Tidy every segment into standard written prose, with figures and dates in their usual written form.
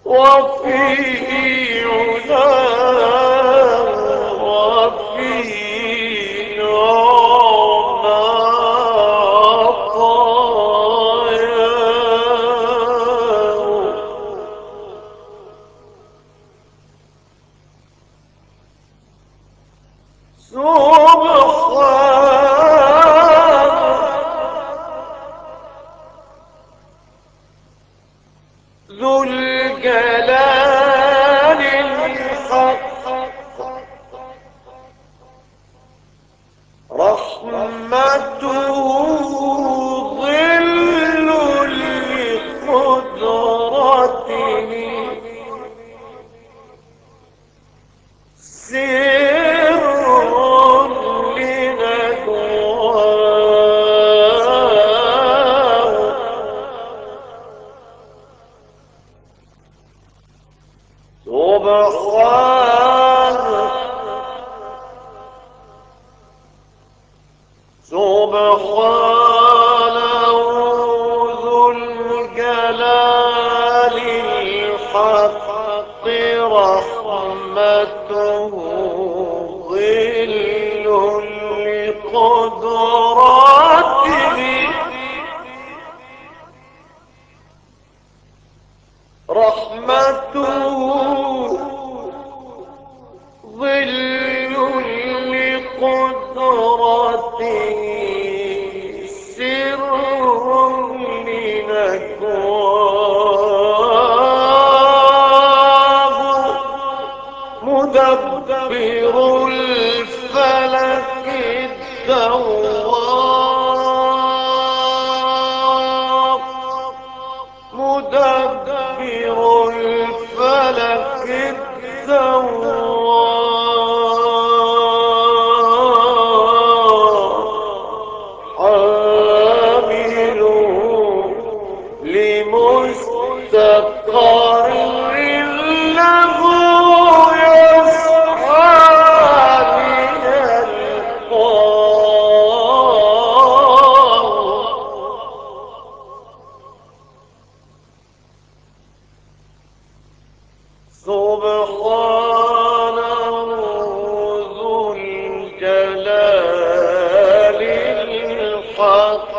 وفي علاه وفي نعمى عطاياه ذو الجلال الحق رحمته ظل لقدرته سر لنجواه سبحانه ذو الجلال الحق رحمته ظل لقدرته رحمته ظل لقدرته سر لنجواه مدبر الفلك الدواب مدبر الفلك الدواب حامل لمستقر له يسعى من القاف سبحانه ذو الجلال الحق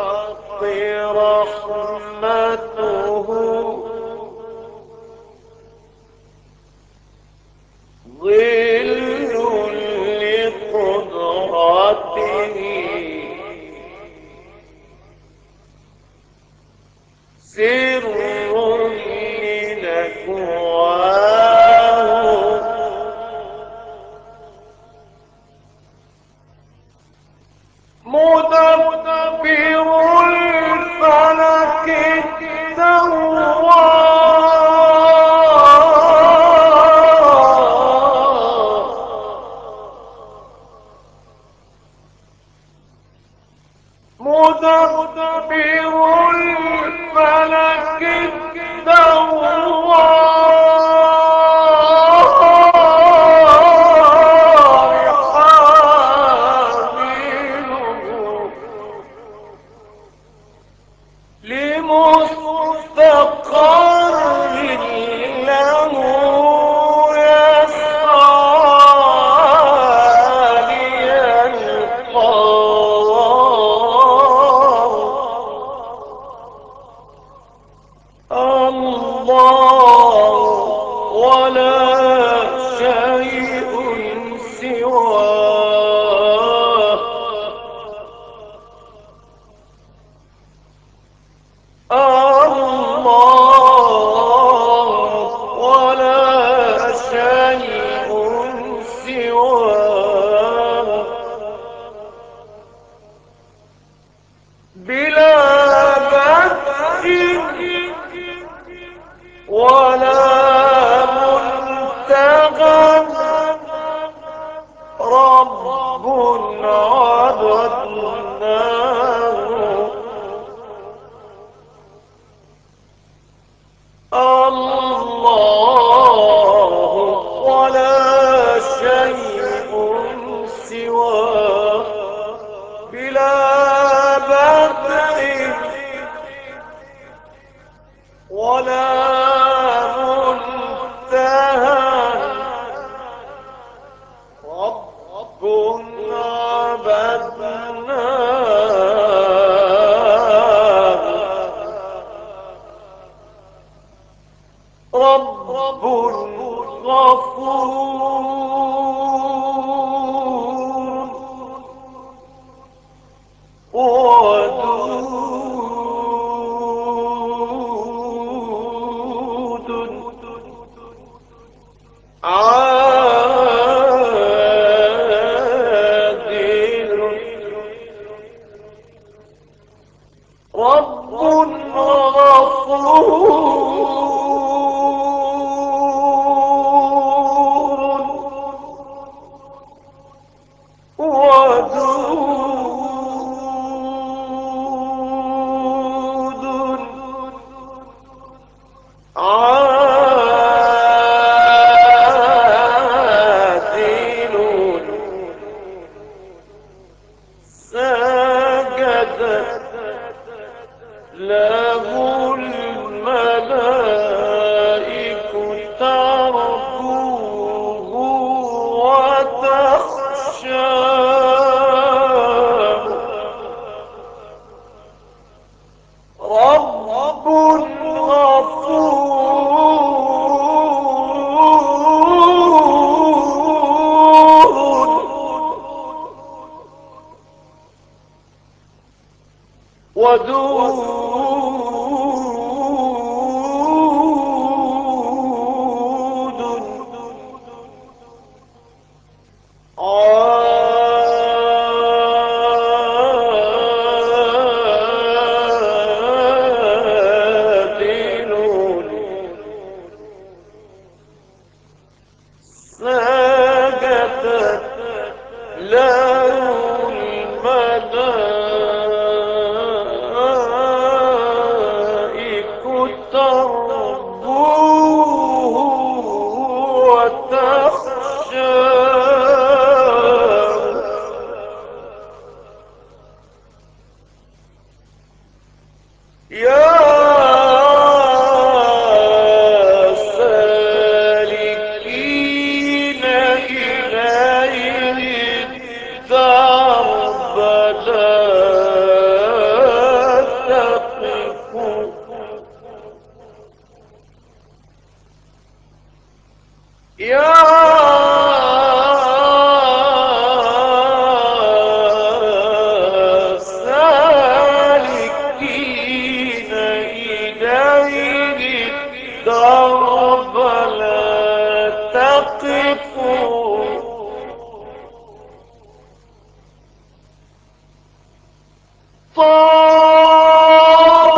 رحمته ظل لقدرته سر لنجواه مدبر الفلك الدواب مدبر الفلك الدواب حامله لمستقر له يسعى ليلقاه الله ولا شيء سواه الله ولا شيء سواه بلا بدء ولا منتهى رب عبدناه الله ولا شيء سواه بلا بدء ولا منتهى رب غفور ودود عادل رب غفور ودود عادل سجدت له الملائكة ترجوه وتخشاه رب غفور ودود عادل سجدت له الملائكة ترجوه وتخشاه يا سالكين إليه الدرب لا تقفوا يا سالكين إليه الدرب لا تقفوا طاب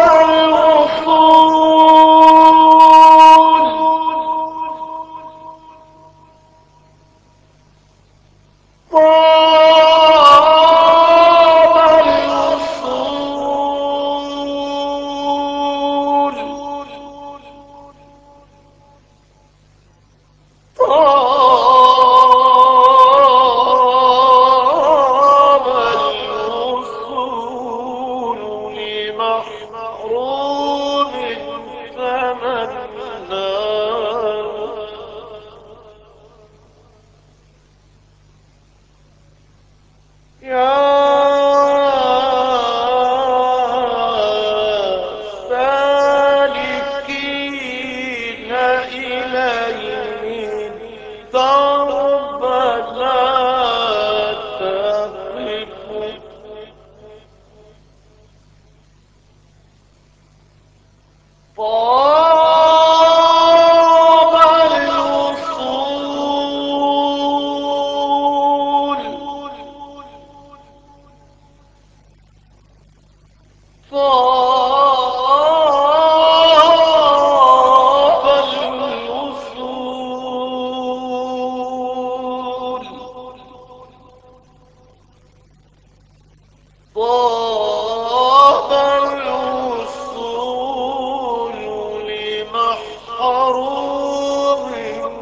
الوصول طاب الوصول طاب الوصول لمحروم تمناه يا سالكين إليه الدرب لا تقفوا طاب الوصول طاب الوصول طاب الوصول لمحروم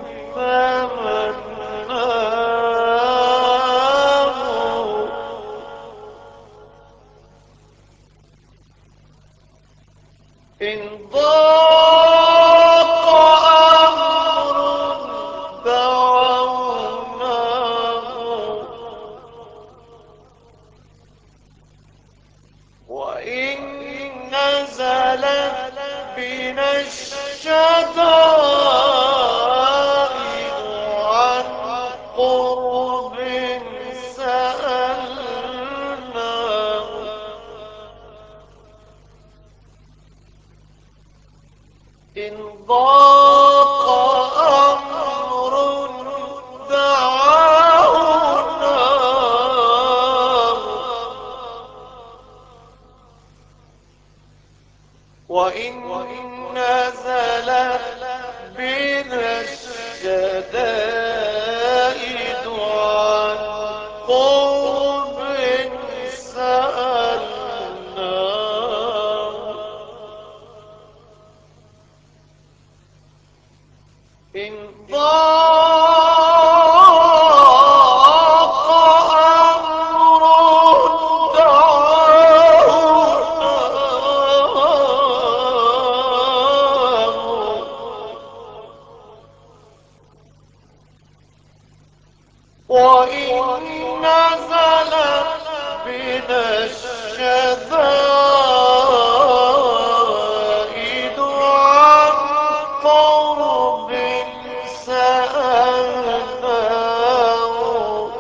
تمناه إن ضاق أمر دعوناه وإن نزلت بنا الشجرة ضاق أمر دعونا، وإن نزل بنا الشدائد عن قرب سألنا، إن ضاق أمر دعوناه، وإن نزل بنا الشدائد عن قرب سألناه،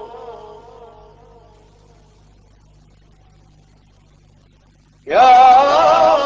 يا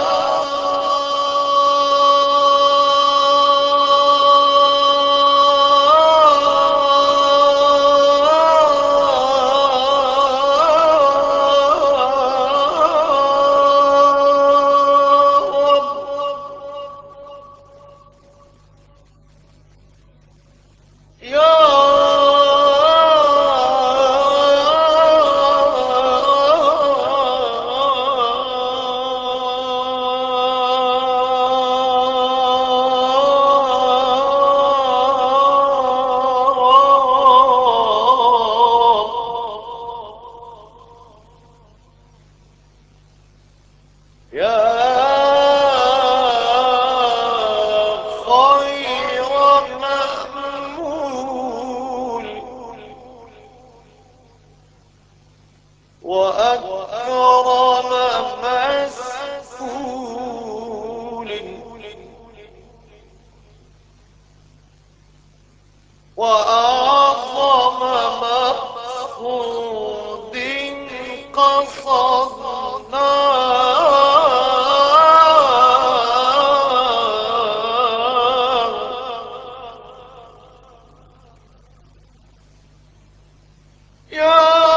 خير مأمول وأكرم مسؤول وأعظم مقصود قصدناه، يا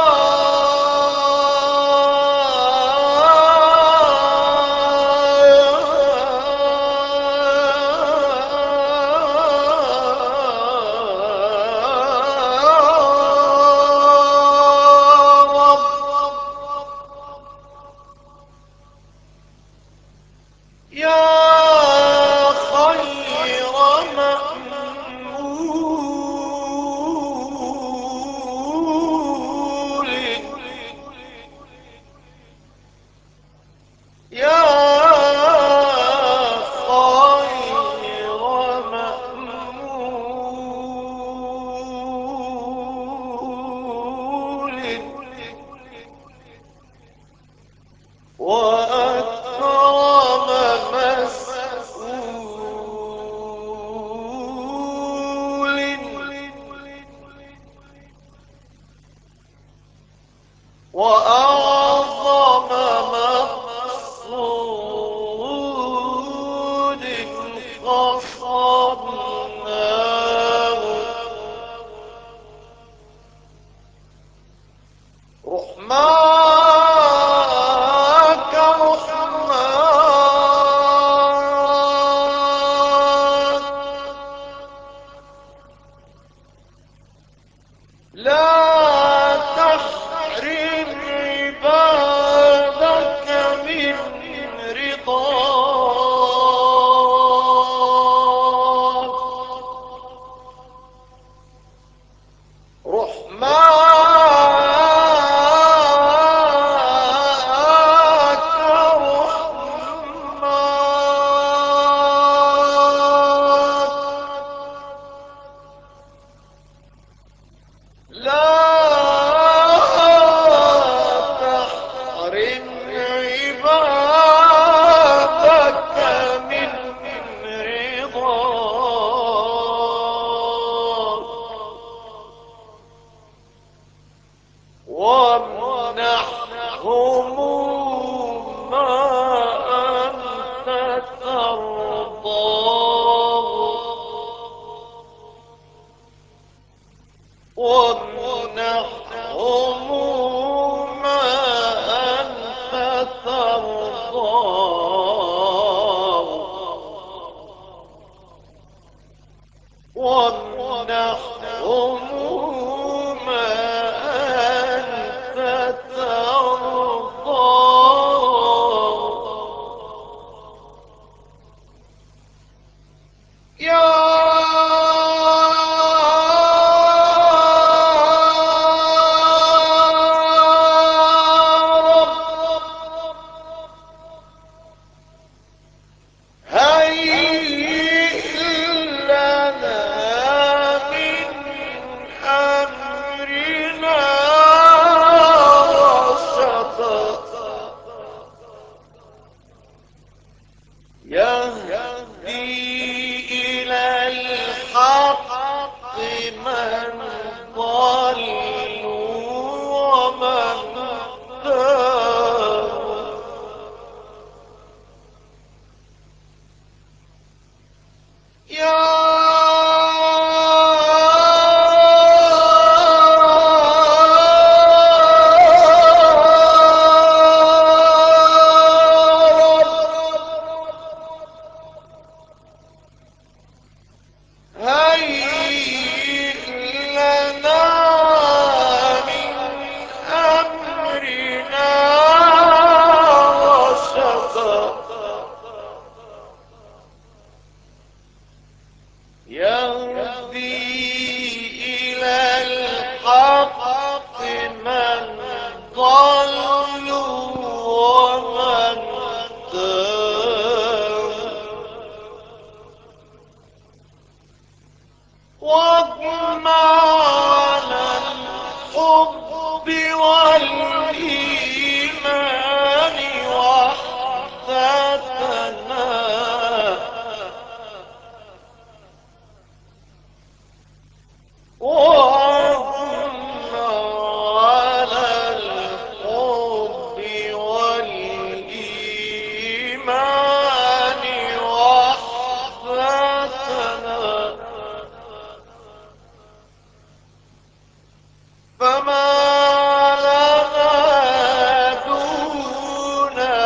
يا خير مأمول، يا خير مأمول وأكرم مسؤول وأعظم مقصود قصدناه، رحماك رحمن، لا تحرم عبادك من رضاك، وامنحهم ما أنت ترضى. يا هيئ لنا من أمرنا رشدا. يهدي إلى الحق من ضلوا ومن تابوا. يا هيئ لنا من أمرنا رشدا. يهدي إلى الحق من ضلوا ومن تابوا. واجمع على الحب والإيمان وحدتنا. واجمع على الحب والإيمان وحدتنا. فما لنا دونها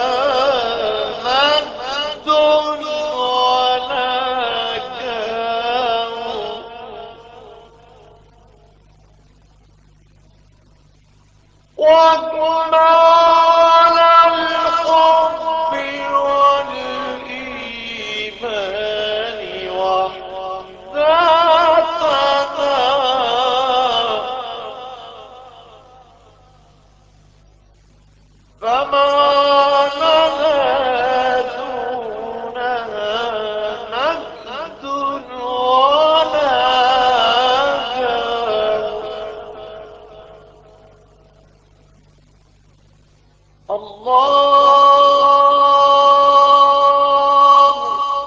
مجد ولا كون. واجمع على الحب والإيمان وحدتنا. فما لنا دونها مجد ولا كون. الله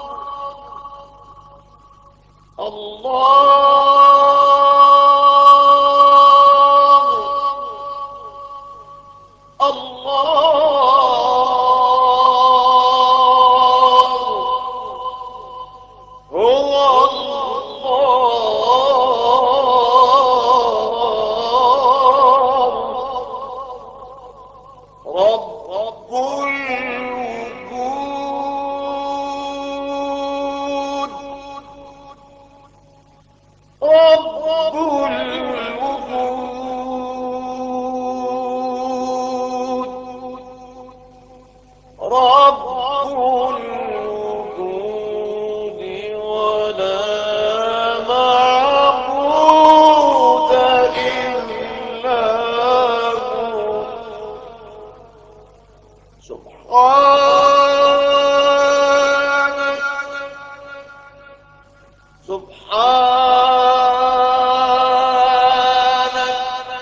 الله الله هو الله رب الوجود. رب الوجود. رب الوجود ولا معبود إلا هو. سبحانك سبحانك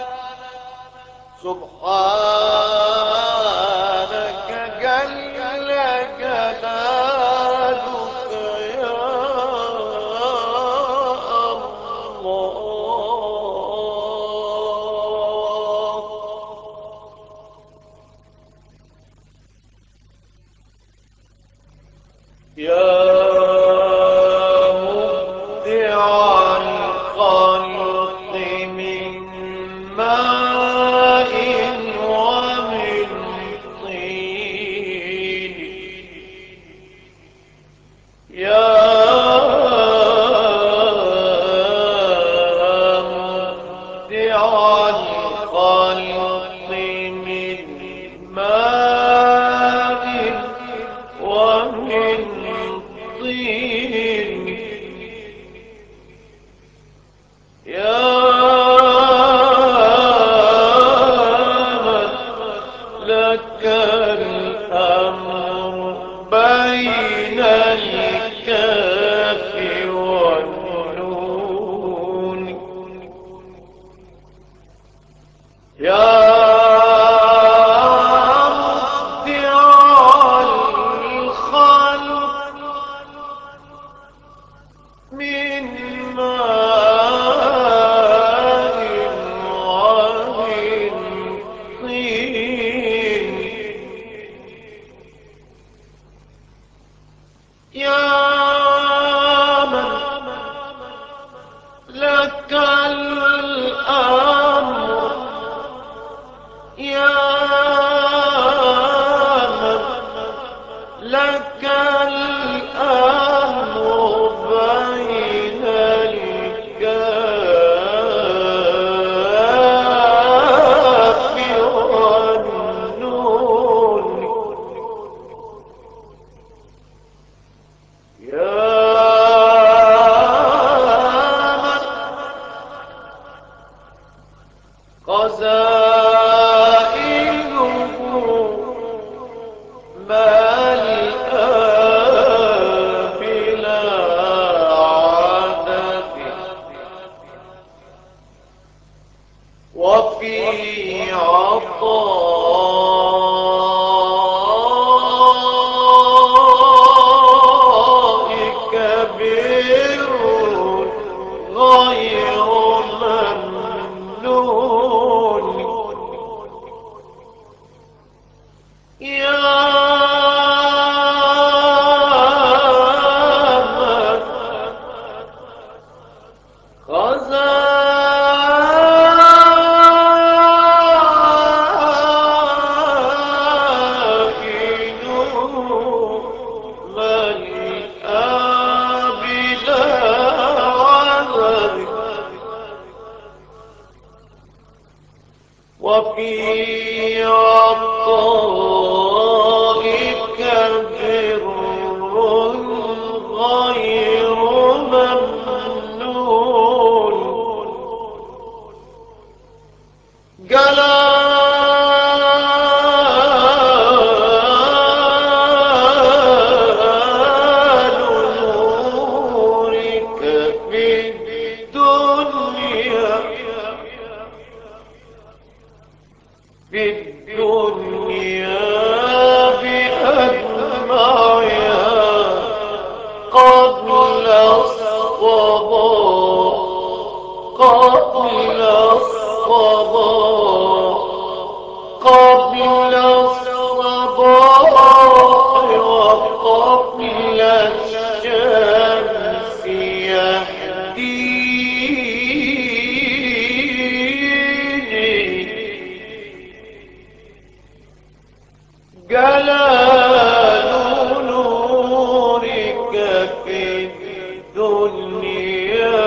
سبحانك جل جلالك يا الله. يا مبدع من ماء ومن طين يا من لك الأمر يا من لك الأمر بين الكاف والنون يا من خزائنه ملأى بلا عدد وفي عطائك بر غير ممنون يا من خزائنه ملأى بلا عدد وفي عطائك بر غير ممنون جلال نورك في الدنيا بأجمعها قبل الصباح قبل الصباح قبل الصباح وقبل الشمس يهديني جلال نورك في الدنيا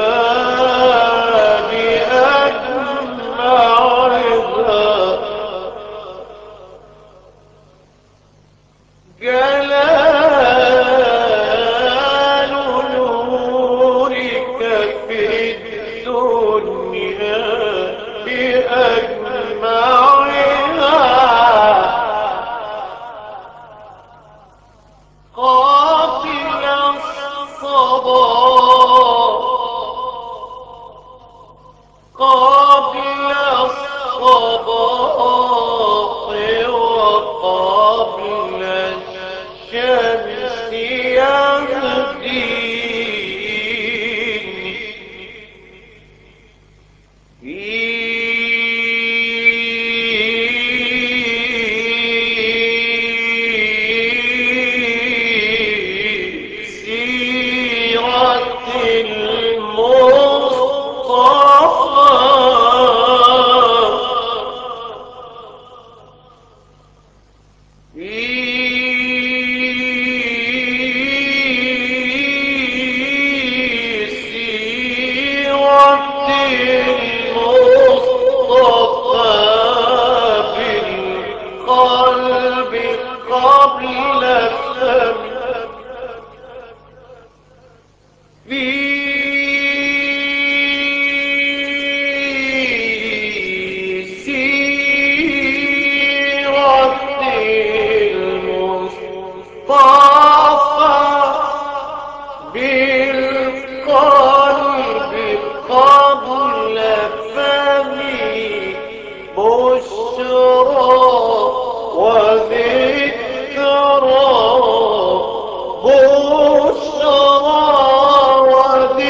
بأجمعها جلال نورك في الدنيا بأجمعها قبل الصباح قبل الصباح وقبل الشمس يهديني قبل السمع في سيرة المصطفى بالقلب قبل فمي بشرى وذكرى بشرى وذكرى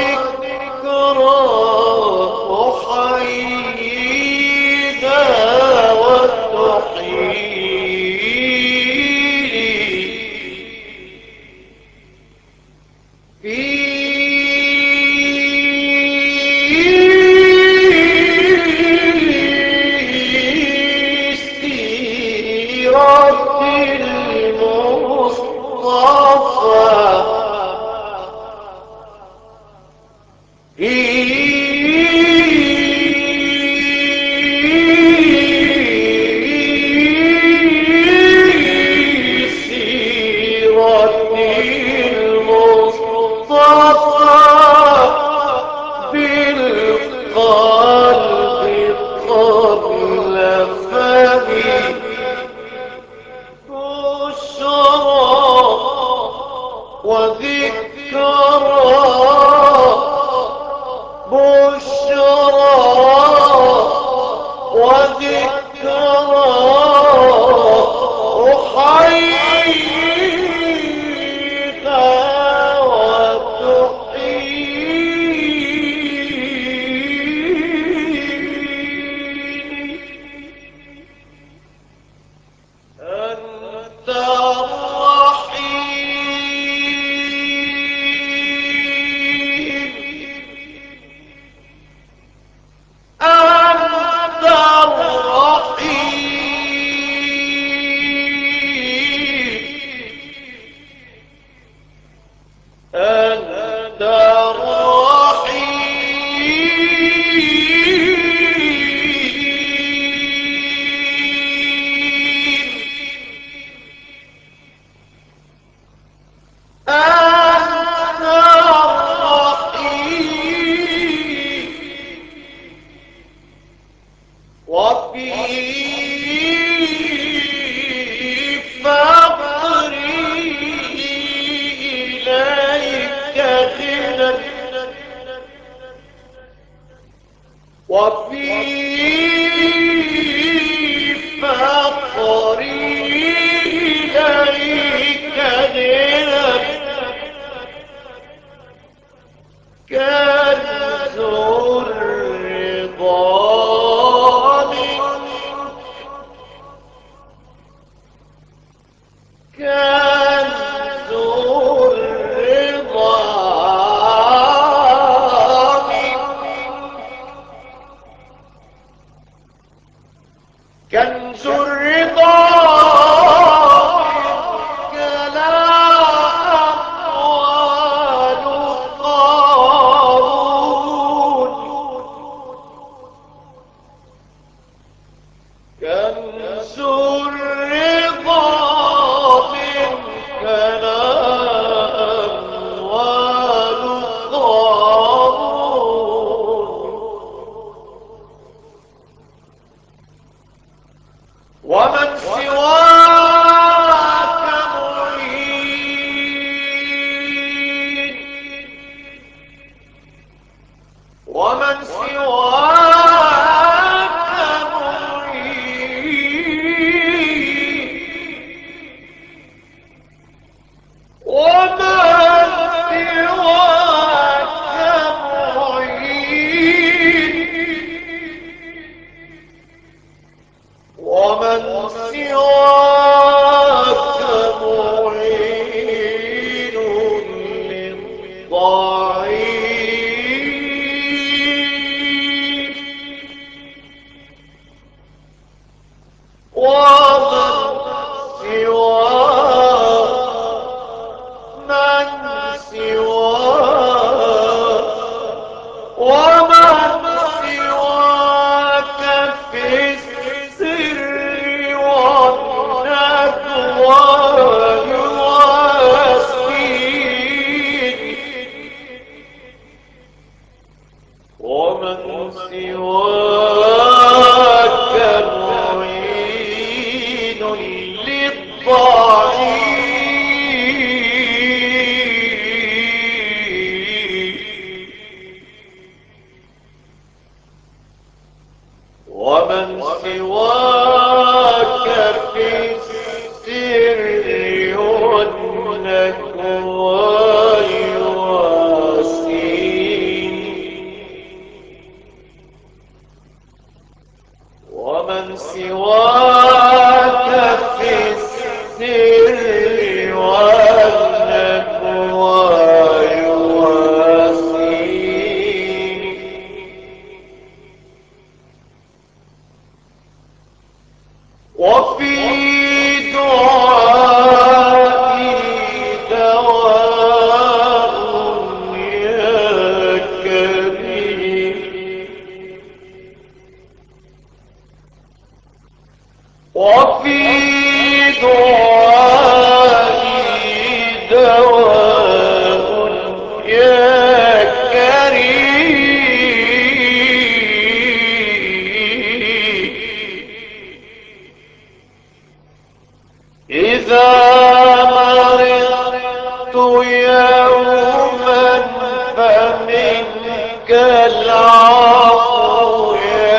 العفو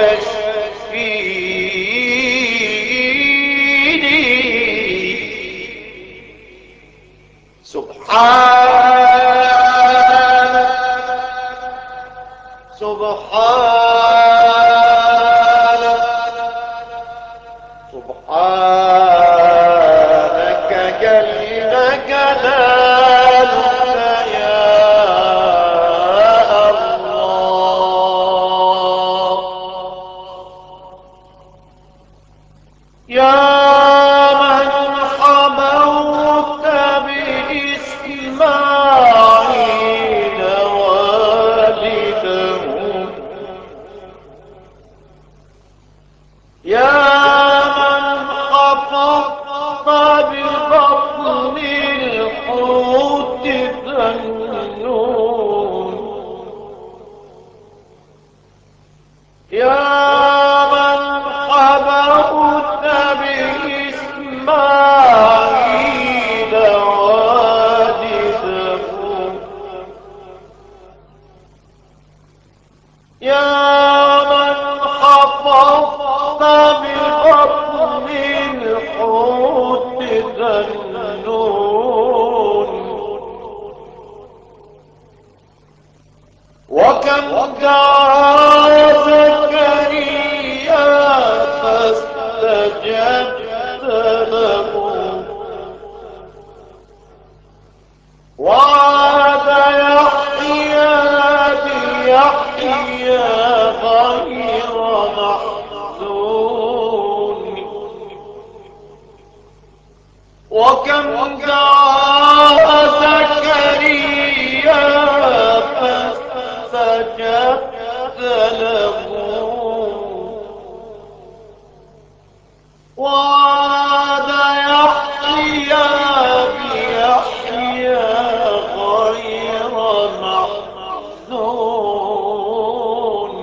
يشفيني. سبحانك سبحانك سبحانك جل جلالك يا الله. يا من حموت بإسماعيل والده، يا من خفضت ببطن الحوت ذنون، يا من حموت بإسماعيل والده، يا من خفضت ببطن الحوت ذنون، وكم دعا زكريا فاستجبت له، وعاد يحيى بيحيى غير محزون، وكم دعا زكريا فاستجبت له، وعاد يحيى بيحيى غير محزون،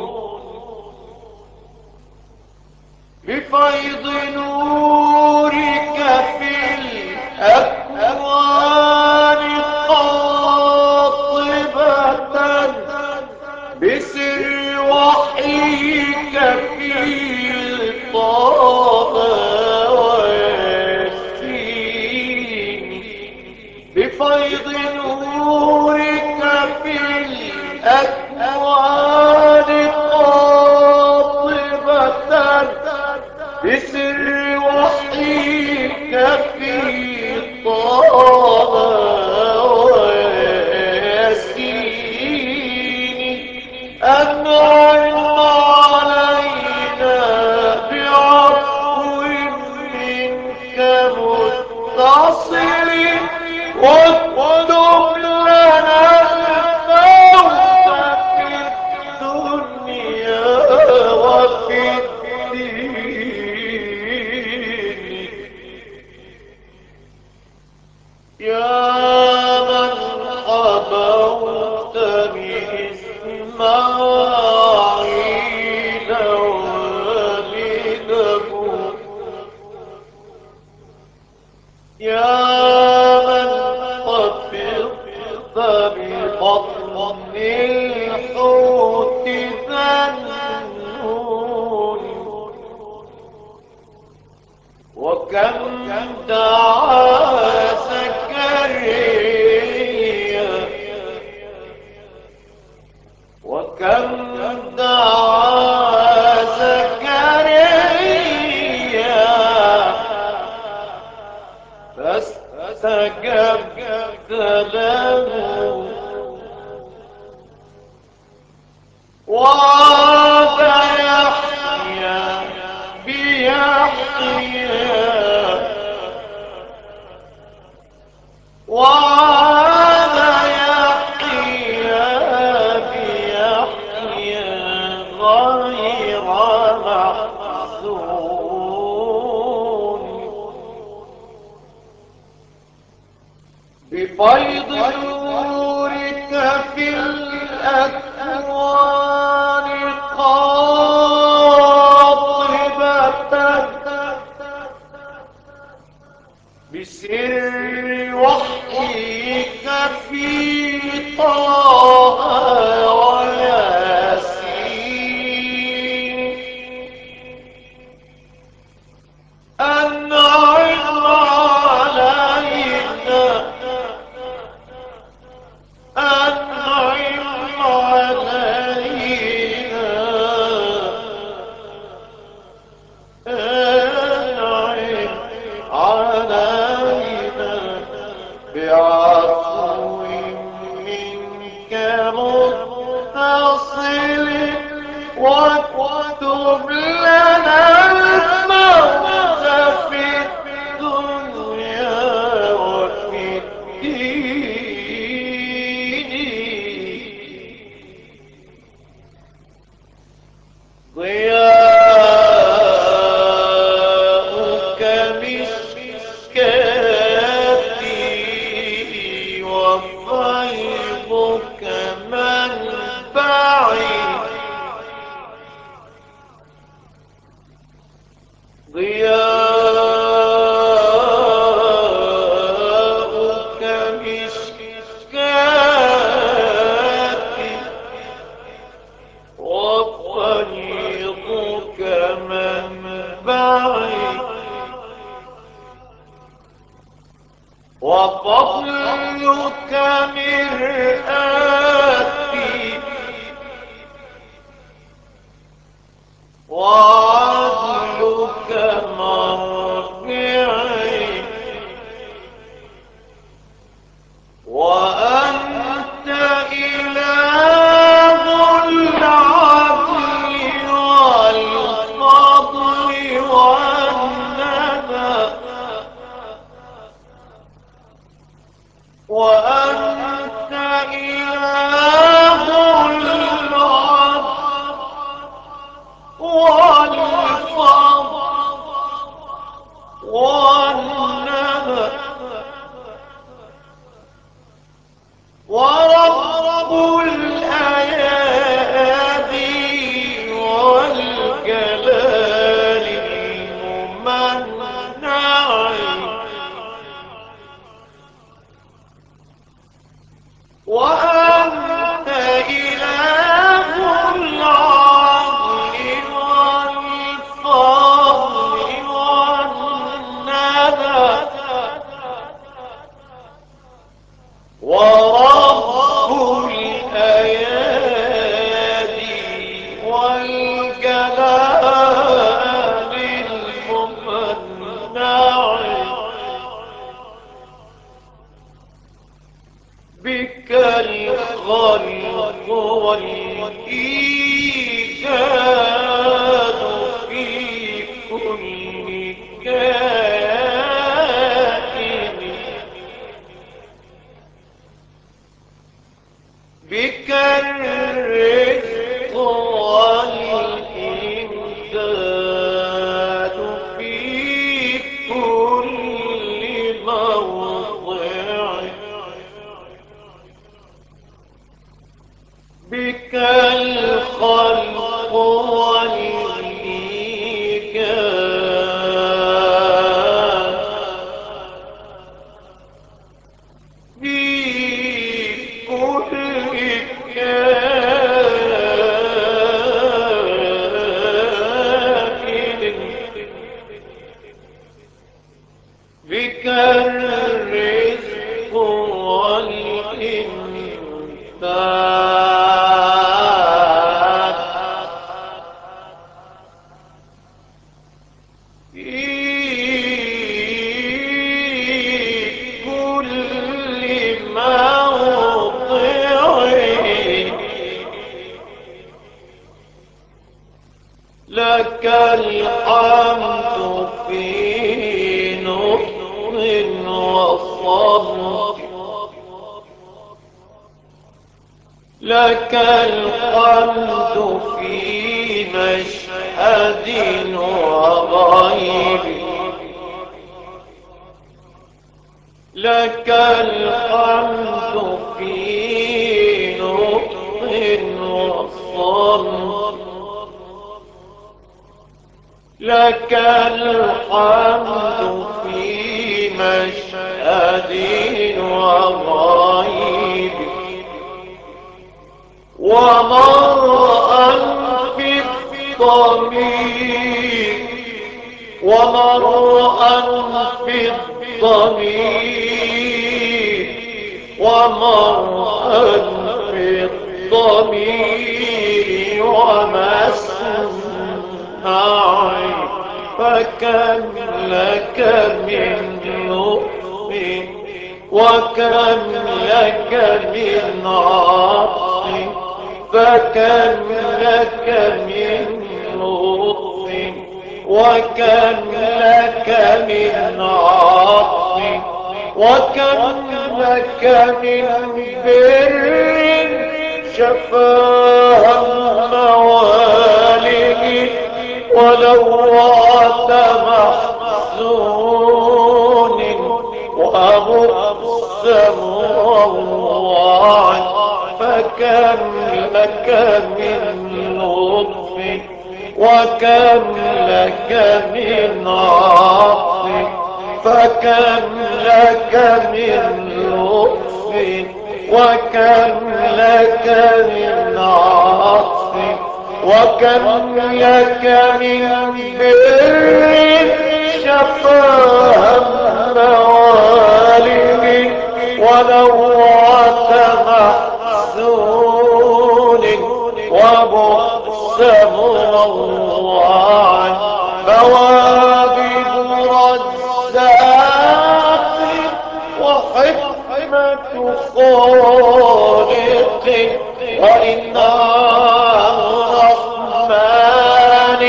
بفيض نورك في الأكوان قاطبة، بسر وحيك في طه وياسين، بفيض نورك في الأكوان قاطبة، بسر وحيك في طه وياسين، أنعم علينا بعفو منك متصل، واكتب لنا الموت في الدنيا وفي الدين. يا من حموت بإسماعيل والده، يا من خفضت ببطن الحوت ذنون، وكم دعا زكريا، وكم دعا زكريا فاستجبت له، وعاد يحيى بيحيى، وعاد يحيى بيحيى غير محزون، بفيض نورك في الأكوان قاطبة، بسر وحيك في طه وياسين، متصل واكتب لنا الموت في الدنيا وفي الدين ضياؤك مشكاتي وفيضك منبعي ضياؤك مشكاتي وفيضك منبعي وفضلك مرآتي وعدلك مرجعي وأنت إله العدل والفضل والندى وأنت إله العدل والفضل والندى ورب الأيادي والجلال الممنع وأنت إله العدل والفضل والندى ورب الأيادي والجلال الممنع بك الخلق والإيجاد في كل كائن بك الرزق والإمداد في كل موضع بك الخلق والإيجاد في كل كائن بك الرزق والإمداد في كل موضع لك الحمد في نطق وصمت لك الحمد في مشهد وغيب لك الحمد في نطق وصمت لك الحمد في مشهد وغيب ومرءا في الضمير ومرءا في الضمير ومرءا في الضمير ومسمعي فكم لك من لطف وكم لك من عطف فكم لك من لطف وكم لك من عطف وكم لك من بر شفاها موالد ولوعة محزون ومؤسم روع فكم لك من لطف وكم لك من عطف فكم لك من لطف وكم لك من عطف وكم لك من بر شفاها موالد ولوعة محزون وبؤس مروع بوابد رزاق وحكمة خالق وإنعام رحمن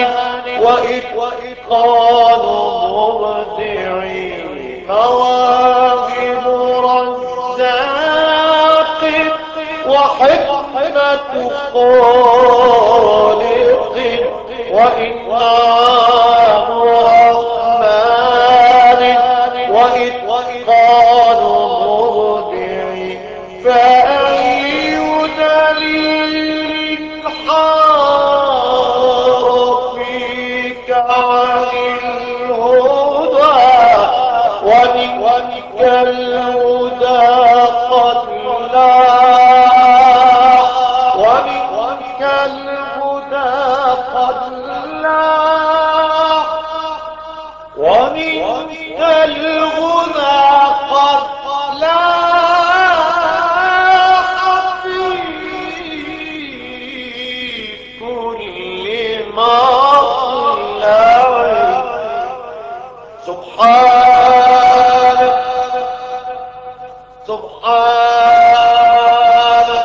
وإتقان مبدع بوابد رزاق وحكمة خالق وإنعام رحمن وإتقان مبدع فأي دليل حار فيك عن الهدى ومنك الهدى قد لاح ومنك الهدى قد لاح ومنك الهدى قد لاح في كل مطلع سبحانك سبحانك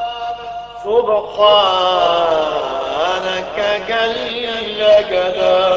سبحانك جل جلاله